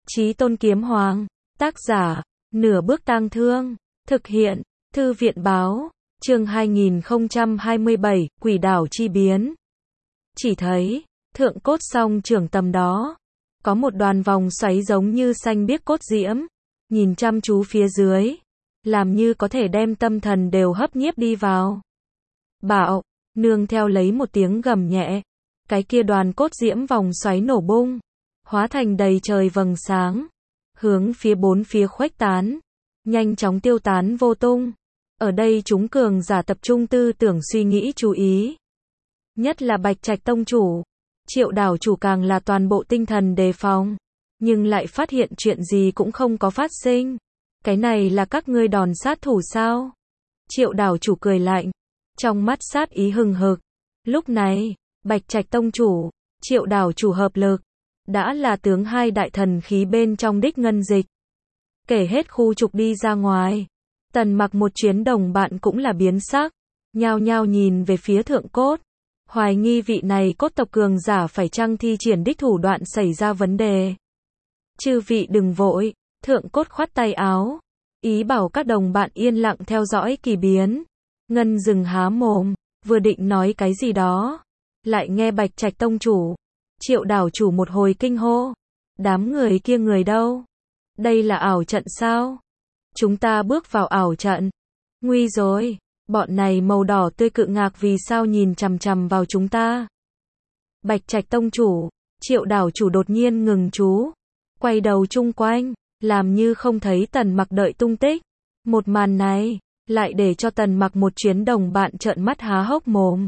Chí Tôn Kiếm Hoàng, tác giả, Nửa Bước Tang Thương, thực hiện, Thư viện báo, chương 2027, Quỷ đảo chi biến. Chỉ thấy, thượng cốt song trưởng tầm đó, có một đoàn vòng xoáy giống như xanh biếc cốt diễm, nhìn chăm chú phía dưới, làm như có thể đem tâm thần đều hấp nhiếp đi vào. Bạo, nương theo lấy một tiếng gầm nhẹ, cái kia đoàn cốt diễm vòng xoáy nổ bung, hóa thành đầy trời vầng sáng, hướng phía bốn phía khuếch tán, nhanh chóng tiêu tán vô tung. Ở đây chúng cường giả tập trung tư tưởng suy nghĩ chú ý. Nhất là Bạch Trạch tông chủ, Triệu đảo chủ càng là toàn bộ tinh thần đề phòng, nhưng lại phát hiện chuyện gì cũng không có phát sinh. Cái này là các ngươi đòn sát thủ sao? Triệu đảo chủ cười lạnh, trong mắt sát ý hừng hực. Lúc này, Bạch Trạch tông chủ, Triệu đảo chủ hợp lực, đã là tướng hai đại thần khí bên trong đích ngân dịch. Kể hết khu trục đi ra ngoài. Tần Mặc một chuyến đồng bạn cũng là biến sắc, nhao nhao nhìn về phía thượng cốt, hoài nghi vị này cốt tộc cường giả phải chăng thi triển đích thủ đoạn xảy ra vấn đề. Chư vị đừng vội, thượng cốt khoát tay áo, ý bảo các đồng bạn yên lặng theo dõi kỳ biến. Ngân dừng há mồm, vừa định nói cái gì đó, lại nghe Bạch Trạch tông chủ, Triệu đảo chủ một hồi kinh hô. Đám người kia người đâu? Đây là ảo trận sao? Chúng ta bước vào ảo trận. Nguy rồi, bọn này màu đỏ tươi cự ngạc vì sao nhìn chằm chằm vào chúng ta? Bạch Trạch tông chủ, Triệu đảo chủ đột nhiên ngừng chú, quay đầu chung quanh, làm như không thấy Tần Mặc đợi tung tích. Một màn này, lại để cho Tần Mặc một chuyến đồng bạn trợn mắt há hốc mồm.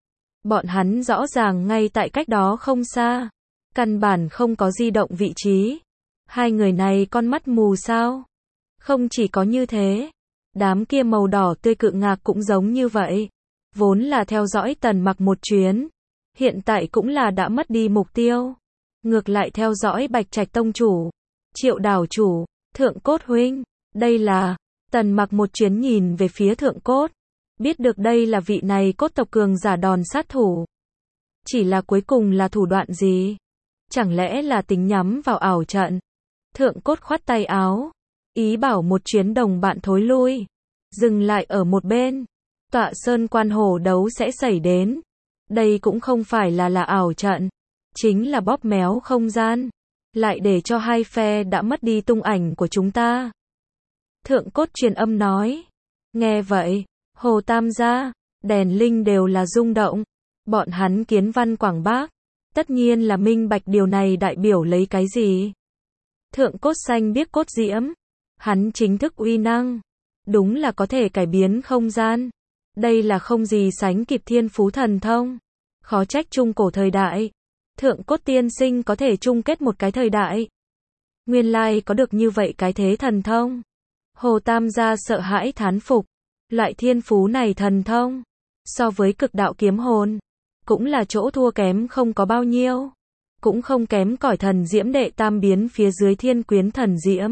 Bọn hắn rõ ràng ngay tại cách đó không xa, căn bản không có di động vị trí. Hai người này con mắt mù sao? Không chỉ có như thế, đám kia màu đỏ tươi cự ngạc cũng giống như vậy. Vốn là theo dõi Tần Mặc một chuyến, hiện tại cũng là đã mất đi mục tiêu. Ngược lại theo dõi Bạch Trạch tông chủ, Triệu đảo chủ, thượng cốt huynh. Đây là, Tần Mặc một chuyến nhìn về phía thượng cốt, biết được đây là vị này cốt tộc cường giả đòn sát thủ. Chỉ là cuối cùng là thủ đoạn gì? Chẳng lẽ là tính nhắm vào ảo trận? Thượng cốt khoát tay áo, ý bảo một chuyến đồng bạn thối lui, dừng lại ở một bên. Tọa sơn quan hổ đấu sẽ xảy đến. Đây cũng không phải là ảo trận, chính là bóp méo không gian, lại để cho hai phe đã mất đi tung ảnh của chúng ta. Thượng cốt truyền âm nói. Nghe vậy, Hồ Tam gia, đèn linh đều là rung động. Bọn hắn kiến văn quảng bác, tất nhiên là minh bạch điều này đại biểu lấy cái gì. Thượng cốt xanh biết cốt diễm, hắn chính thức uy năng, đúng là có thể cải biến không gian. Đây là không gì sánh kịp thiên phú thần thông, khó trách trung cổ thời đại, thượng cốt tiên sinh có thể chung kết một cái thời đại. Nguyên lai có được như vậy cái thế thần thông. Hồ Tam gia sợ hãi thán phục, loại thiên phú này thần thông, so với cực đạo kiếm hồn, cũng là chỗ thua kém không có bao nhiêu. Cũng không kém cỏi thần diễm đệ tam biến phía dưới thiên quyến thần diễm.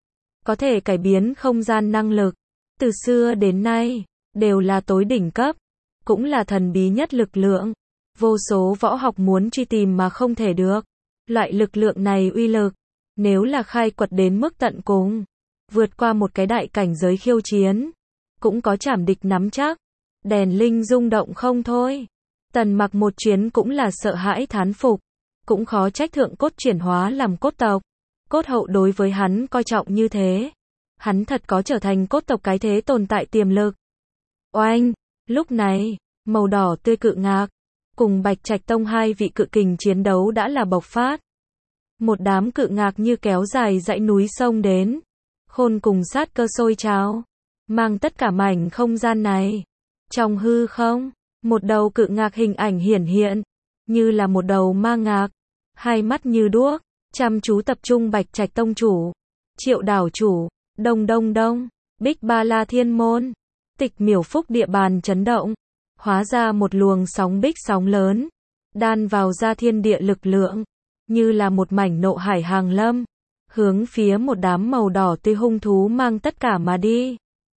Có thể cải biến không gian năng lực, từ xưa đến nay, đều là tối đỉnh cấp, cũng là thần bí nhất lực lượng. Vô số võ học muốn truy tìm mà không thể được. Loại lực lượng này uy lực, nếu là khai quật đến mức tận cùng, vượt qua một cái đại cảnh giới khiêu chiến, cũng có trảm địch nắm chắc. Đèn linh rung động không thôi. Tần Mặc một chuyến cũng là sợ hãi thán phục. Cũng khó trách thượng cốt chuyển hóa làm cốt tộc. Cốt hậu đối với hắn coi trọng như thế. Hắn thật có trở thành cốt tộc cái thế tồn tại tiềm lực. Oanh! Lúc này, màu đỏ tươi cự ngạc, cùng Bạch Trạch tông hai vị cự kình chiến đấu đã là bộc phát. Một đám cự ngạc như kéo dài dãy núi sông đến. Khôn cùng sát cơ sôi trào, mang tất cả mảnh không gian này. Trong hư không, một đầu cự ngạc hình ảnh hiển hiện, như là một đầu ma ngạc, hai mắt như đuốc, chăm chú tập trung Bạch Trạch tông chủ, Triệu đảo chủ. Đông đông đông, Bích Ba La Thiên Môn, Tịch Miểu Phúc địa bàn chấn động, hóa ra một luồng sóng bích sóng lớn, đan vào ra thiên địa lực lượng, như là một mảnh nộ hải hàng lâm, hướng phía một đám màu đỏ tươi hung thú mang tất cả mà đi.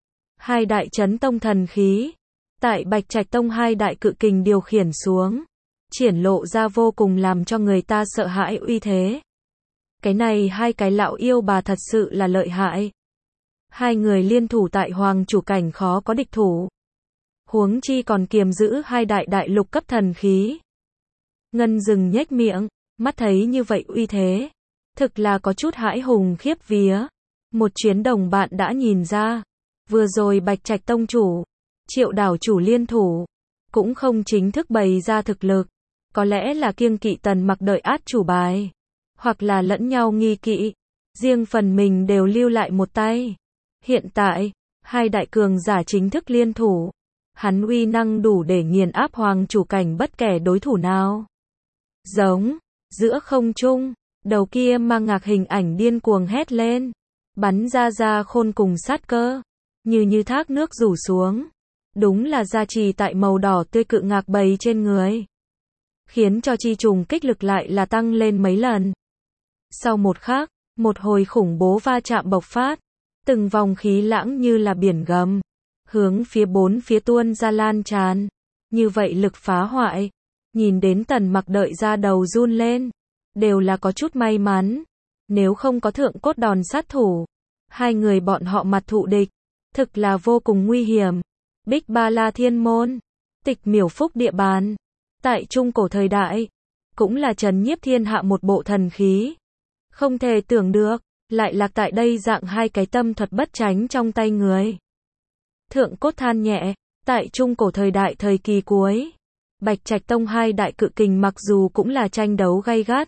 Hai đại chấn tông thần khí, tại Bạch Trạch tông hai đại cự kình điều khiển xuống, triển lộ ra vô cùng làm cho người ta sợ hãi uy thế. Cái này hai cái lão yêu bà thật sự là lợi hại. Hai người liên thủ tại hoàng chủ cảnh khó có địch thủ. Huống chi còn kiềm giữ hai đại lục cấp thần khí. Ngân Dừng nhếch miệng, mắt thấy như vậy uy thế. Thực là có chút hãi hùng khiếp vía. Một chuyến đồng bạn đã nhìn ra. Vừa rồi Bạch Trạch tông chủ, Triệu đảo chủ liên thủ. Cũng không chính thức bày ra thực lực. Có lẽ là kiêng kỵ Tần Mặc đợi át chủ bài. Hoặc là lẫn nhau nghi kỵ. Riêng phần mình đều lưu lại một tay. Hiện tại, hai đại cường giả chính thức liên thủ. Hắn uy năng đủ để nghiền áp hoàng chủ cảnh bất kể đối thủ nào. Giống, giữa không trung, đầu kia mang ngạc hình ảnh điên cuồng hét lên. Bắn ra khôn cùng sát cơ. Như thác nước rủ xuống. Đúng là gia trì tại màu đỏ tươi cự ngạc bầy trên người. Khiến cho chi trùng kích lực lại là tăng lên mấy lần. Sau một khắc, một hồi khủng bố va chạm bộc phát. Từng vòng khí lãng như là biển gầm. Hướng phía bốn phía tuôn ra lan tràn. Như vậy lực phá hoại. Nhìn đến Tần Mặc đợi ra đầu run lên. Đều là có chút may mắn. Nếu không có thượng cốt đòn sát thủ. Hai người bọn họ mặt thụ địch. Thực là vô cùng nguy hiểm. Bích Ba La Thiên Môn. Tịch Miểu Phúc địa bàn. Tại trung cổ thời đại. Cũng là trấn nhiếp thiên hạ một bộ thần khí. Không thể tưởng được. Lại lạc tại đây dạng hai cái tâm thuật bất tránh trong tay người. Thượng cốt than nhẹ. Tại trung cổ thời đại thời kỳ cuối. Bạch Trạch tông hai đại cự kình mặc dù cũng là tranh đấu gay gắt.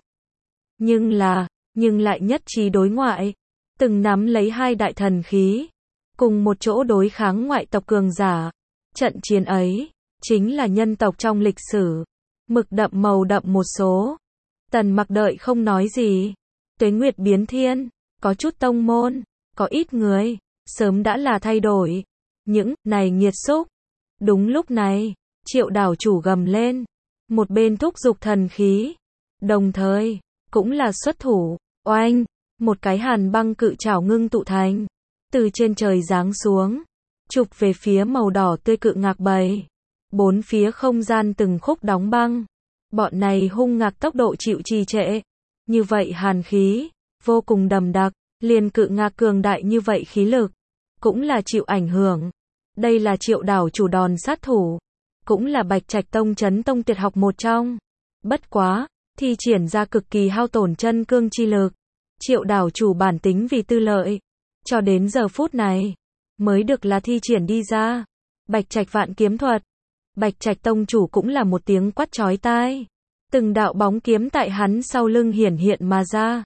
Nhưng lại nhất trí đối ngoại. Từng nắm lấy hai đại thần khí. Cùng một chỗ đối kháng ngoại tộc cường giả. Trận chiến ấy, chính là nhân tộc trong lịch sử. Mực đậm màu đậm một số. Tần Mặc đợi không nói gì. Tuế nguyệt biến thiên. Có chút tông môn. Có ít người. Sớm đã là thay đổi. Những này nghiệt xúc. Đúng lúc này, Triệu đảo chủ gầm lên. Một bên thúc giục thần khí. Đồng thời, cũng là xuất thủ. Oanh, một cái hàn băng cự trảo ngưng tụ thành. Từ trên trời giáng xuống. Chụp về phía màu đỏ tươi cự ngạc bầy. Bốn phía không gian từng khúc đóng băng. Bọn này hung ngạc tốc độ chịu trì trệ. Như vậy hàn khí, vô cùng đậm đặc. Liền cự ngạc cường đại như vậy khí lực. Cũng là chịu ảnh hưởng. Đây là Triệu đảo chủ đòn sát thủ. Cũng là Bạch Trạch tông chấn tông tuyệt học một trong. Bất quá, thi triển ra cực kỳ hao tổn chân cương chi lực. Triệu đảo chủ bản tính vì tư lợi. Cho đến giờ phút này, mới được là thi triển đi ra. Bạch Trạch vạn kiếm thuật. Bạch Trạch tông chủ cũng là một tiếng quát chói tai. Từng đạo bóng kiếm tại hắn sau lưng hiển hiện mà ra.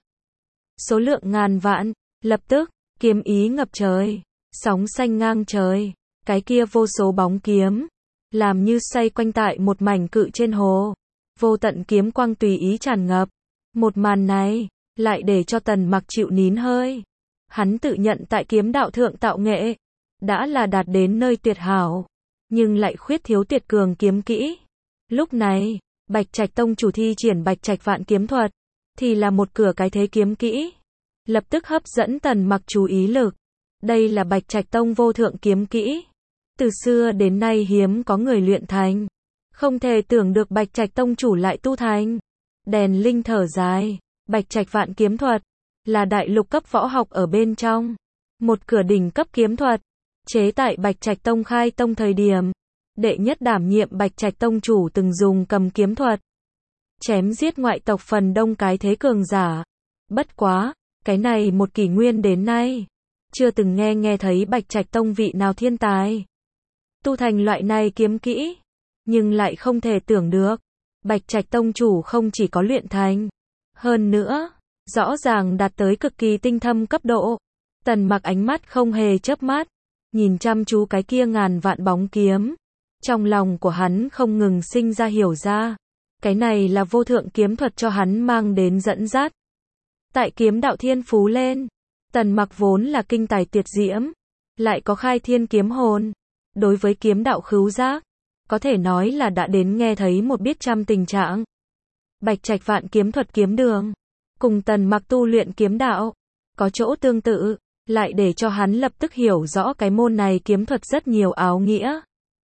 Số lượng ngàn vạn, lập tức, kiếm ý ngập trời. Sóng xanh ngang trời. Cái kia vô số bóng kiếm. Làm như xoay quanh tại một mảnh cự trên hồ. Vô tận kiếm quang tùy ý tràn ngập. Một màn này, lại để cho Tần Mặc chịu nín hơi. Hắn tự nhận tại kiếm đạo thượng tạo nghệ. Đã là đạt đến nơi tuyệt hảo. Nhưng lại khuyết thiếu tuyệt cường kiếm kỹ. Lúc này, Bạch Trạch tông chủ thi triển Bạch Trạch vạn kiếm thuật. Thì là một cửa cái thế kiếm kỹ. Lập tức hấp dẫn Tần Mặc chú ý lực. Đây là Bạch Trạch tông vô thượng kiếm kỹ. Từ xưa đến nay hiếm có người luyện thành. Không thể tưởng được Bạch Trạch tông chủ lại tu thành. Đèn linh thở dài. Bạch Trạch vạn kiếm thuật. Là đại lục cấp võ học ở bên trong. Một cửa đỉnh cấp kiếm thuật. Chế tại Bạch Trạch tông khai tông thời điểm. Đệ nhất đảm nhiệm Bạch Trạch tông chủ từng dùng cầm kiếm thuật. Chém giết ngoại tộc phần đông cái thế cường giả. Bất quá, cái này một kỷ nguyên đến nay. Chưa từng nghe thấy Bạch Trạch tông vị nào thiên tài. Tu thành loại này kiếm kỹ. Nhưng lại không thể tưởng được. Bạch Trạch tông chủ không chỉ có luyện thành. Hơn nữa, rõ ràng đạt tới cực kỳ tinh thâm cấp độ. Tần Mặc ánh mắt không hề chớp mắt. Nhìn chăm chú cái kia ngàn vạn bóng kiếm. Trong lòng của hắn không ngừng sinh ra hiểu ra. Cái này là vô thượng kiếm thuật cho hắn mang đến dẫn dắt. Tại kiếm đạo thiên phú lên. Tần Mặc vốn là kinh tài tuyệt diễm. Lại có khai thiên kiếm hồn. Đối với kiếm đạo khứu giác. Có thể nói là đã đến nghe thấy một biết trăm tình trạng. Bạch Trạch vạn kiếm thuật kiếm đường. Cùng Tần Mặc tu luyện kiếm đạo. Có chỗ tương tự. Lại để cho hắn lập tức hiểu rõ cái môn này kiếm thuật rất nhiều áo nghĩa.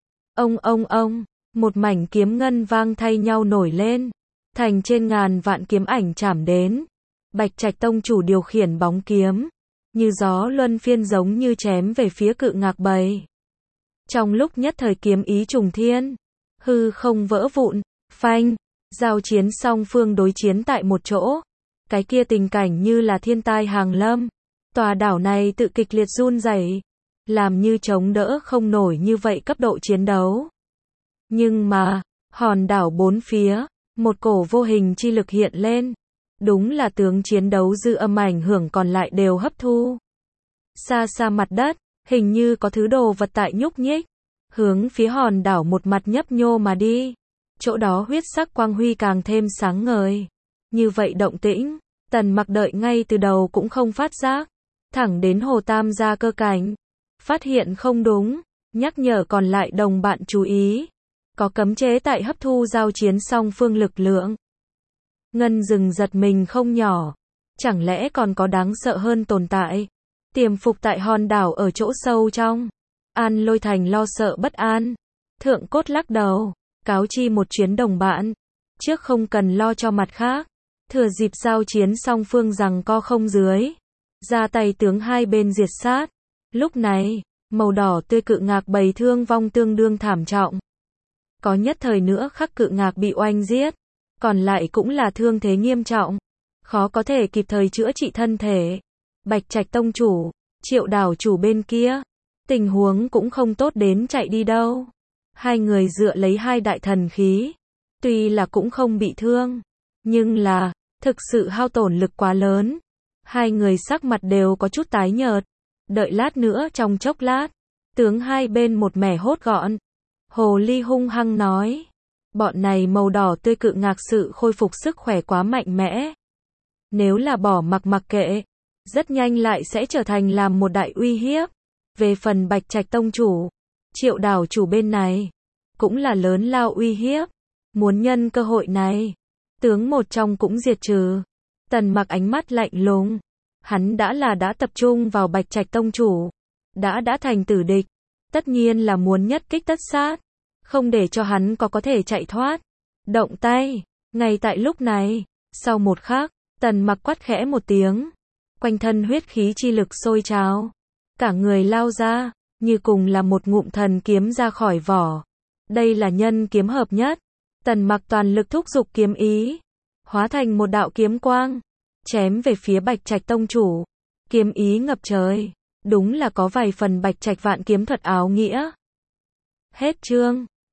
Ông. Một mảnh kiếm ngân vang thay nhau nổi lên. Thành trên ngàn vạn kiếm ảnh chạm đến. Bạch Trạch tông chủ điều khiển bóng kiếm, như gió luân phiên giống như chém về phía Cự Ngạc Bầy. Trong lúc nhất thời kiếm ý trùng thiên, hư không vỡ vụn, phanh, giao chiến song phương đối chiến tại một chỗ. Cái kia tình cảnh như là thiên tai hàng lâm. Tòa đảo này tự kịch liệt run rẩy, làm như chống đỡ không nổi như vậy cấp độ chiến đấu. Nhưng mà, hòn đảo bốn phía, một cổ vô hình chi lực hiện lên. Đúng là tướng chiến đấu dư âm ảnh hưởng còn lại đều hấp thu. Xa xa mặt đất, hình như có thứ đồ vật tại nhúc nhích, hướng phía hòn đảo một mặt nhấp nhô mà đi. Chỗ đó huyết sắc quang huy càng thêm sáng ngời. Như vậy động tĩnh, Tần Mặc đợi ngay từ đầu cũng không phát giác. Thẳng đến Hồ Tam gia cơ cảnh, phát hiện không đúng, nhắc nhở còn lại đồng bạn chú ý. Có cấm chế tại hấp thu giao chiến song phương lực lượng. Ngân Dừng giật mình không nhỏ. Chẳng lẽ còn có đáng sợ hơn tồn tại? Tiềm phục tại hòn đảo ở chỗ sâu trong. An Lôi Thành lo sợ bất an. Thượng Cốt lắc đầu, cáo chi một chuyến đồng bạn. Trước không cần lo cho mặt khác. Thừa dịp giao chiến song phương giằng co không dưới. Ra tay tướng hai bên diệt sát. Lúc này, màu đỏ tươi Cự Ngạc Bầy thương vong tương đương thảm trọng. Có nhất thời nữa khắc Cự Ngạc bị oanh giết. Còn lại cũng là thương thế nghiêm trọng. Khó có thể kịp thời chữa trị thân thể. Bạch Trạch tông chủ, Triệu đảo chủ bên kia. Tình huống cũng không tốt đến chạy đi đâu. Hai người dựa lấy hai đại thần khí. Tuy là cũng không bị thương. Nhưng là, thực sự hao tổn lực quá lớn. Hai người sắc mặt đều có chút tái nhợt. Đợi lát nữa trong chốc lát. Tướng hai bên một mẻ hốt gọn. Hồ Ly hung hăng nói. Bọn này màu đỏ tươi Cự Ngạc sự khôi phục sức khỏe quá mạnh mẽ. Nếu là bỏ mặc kệ, rất nhanh lại sẽ trở thành làm một đại uy hiếp. Về phần Bạch Trạch tông chủ, Triệu đảo chủ bên này, cũng là lớn lao uy hiếp. Muốn nhân cơ hội này, tướng một trong cũng diệt trừ. Tần Mặc ánh mắt lạnh lùng. Hắn đã tập trung vào Bạch Trạch tông chủ. Đã thành tử địch. Tất nhiên là muốn nhất kích tất sát. Không để cho hắn có thể chạy thoát. Động tay. Ngay tại lúc này, sau một khắc, Tần Mặc quát khẽ một tiếng. Quanh thân huyết khí chi lực sôi trào. Cả người lao ra, như cùng là một ngụm thần kiếm ra khỏi vỏ. Đây là nhân kiếm hợp nhất. Tần Mặc toàn lực thúc giục kiếm ý. Hóa thành một đạo kiếm quang. Chém về phía Bạch Trạch tông chủ. Kiếm ý ngập trời. Đúng là có vài phần Bạch Trạch vạn kiếm thuật áo nghĩa. Hết chương.